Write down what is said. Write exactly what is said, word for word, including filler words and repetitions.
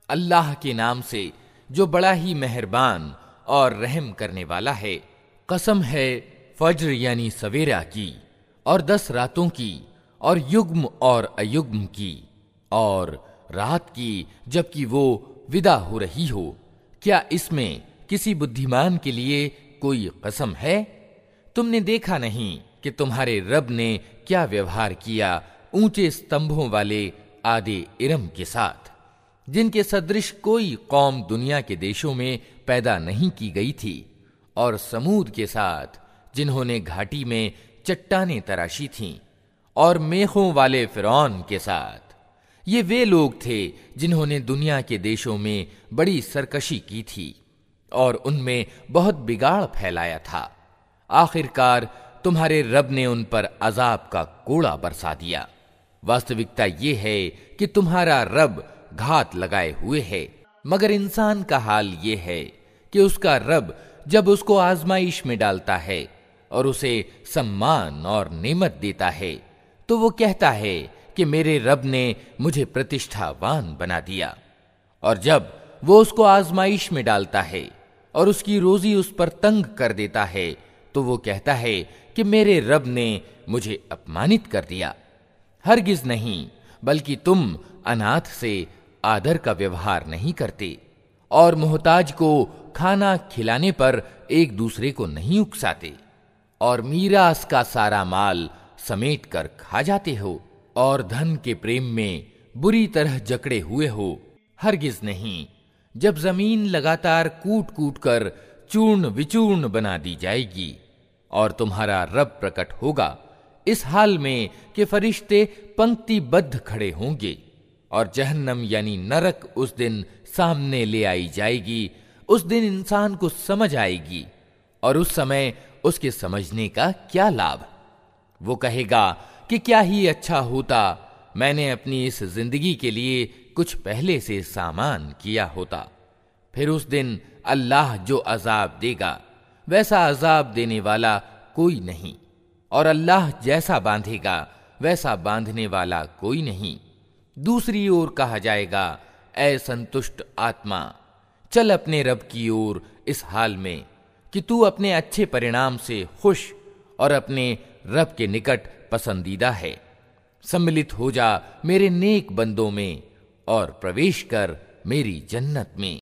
अल्लाह के नाम से जो बड़ा ही मेहरबान और रहम करने वाला है। कसम है फज्र यानी सवेरा की, और दस रातों की, और युग्म और अयुग्म की, और रात की जबकि वो विदा हो रही हो। क्या इसमें किसी बुद्धिमान के लिए कोई कसम है? तुमने देखा नहीं कि तुम्हारे रब ने क्या व्यवहार किया ऊंचे स्तंभों वाले आदे इरम के साथ, जिनके सदृश कोई कौम दुनिया के देशों में पैदा नहीं की गई थी, और समूद के साथ जिन्होंने घाटी में चट्टानें तराशी थीं, और मेखों वाले फिरौन के साथ। ये वे लोग थे जिन्होंने दुनिया के देशों में बड़ी सरकशी की थी और उनमें बहुत बिगाड़ फैलाया था। आखिरकार तुम्हारे रब ने उन पर अजाब का कोड़ा बरसा दिया। वास्तविकता ये है कि तुम्हारा रब घात लगाए हुए है, मगर इंसान का हाल ये है कि उसका रब जब उसको आजमाइश में डालता है और उसे सम्मान और नेमत देता है, तो वो कहता है कि मेरे रब ने मुझे प्रतिष्ठावान बना दिया। और जब वो उसको आजमाइश में डालता है और उसकी रोजी उस पर तंग कर देता है, तो वो कहता है कि मेरे रब ने मुझे अपमानित कर दिया। हरगिज नहीं, बल्कि तुम अनाथ से आदर का व्यवहार नहीं करते और मोहताज को खाना खिलाने पर एक दूसरे को नहीं उकसाते, और मीरास का सारा माल समेट कर खा जाते हो, और धन के प्रेम में बुरी तरह जकड़े हुए हो। हरगिज नहीं, जब जमीन लगातार कूट कूट कर चूर्ण विचूर्ण बना दी जाएगी और तुम्हारा रब प्रकट होगा इस हाल में कि फरिश्ते पंक्तिबद्ध खड़े होंगे, और जहन्नम यानी नरक उस दिन सामने ले आई जाएगी। उस दिन इंसान को समझ आएगी, और उस समय उसके समझने का क्या लाभ। वो कहेगा कि क्या ही अच्छा होता मैंने अपनी इस जिंदगी के लिए कुछ पहले से सामान किया होता। फिर उस दिन अल्लाह जो अजाब देगा वैसा अजाब देने वाला कोई नहीं, और अल्लाह जैसा बांधेगा वैसा बांधने वाला कोई नहीं। दूसरी ओर कहा जाएगा, ऐ संतुष्ट आत्मा, चल अपने रब की ओर इस हाल में कि तू अपने अच्छे परिणाम से खुश और अपने रब के निकट पसंदीदा है। सम्मिलित हो जा मेरे नेक बंदों में और प्रवेश कर मेरी जन्नत में।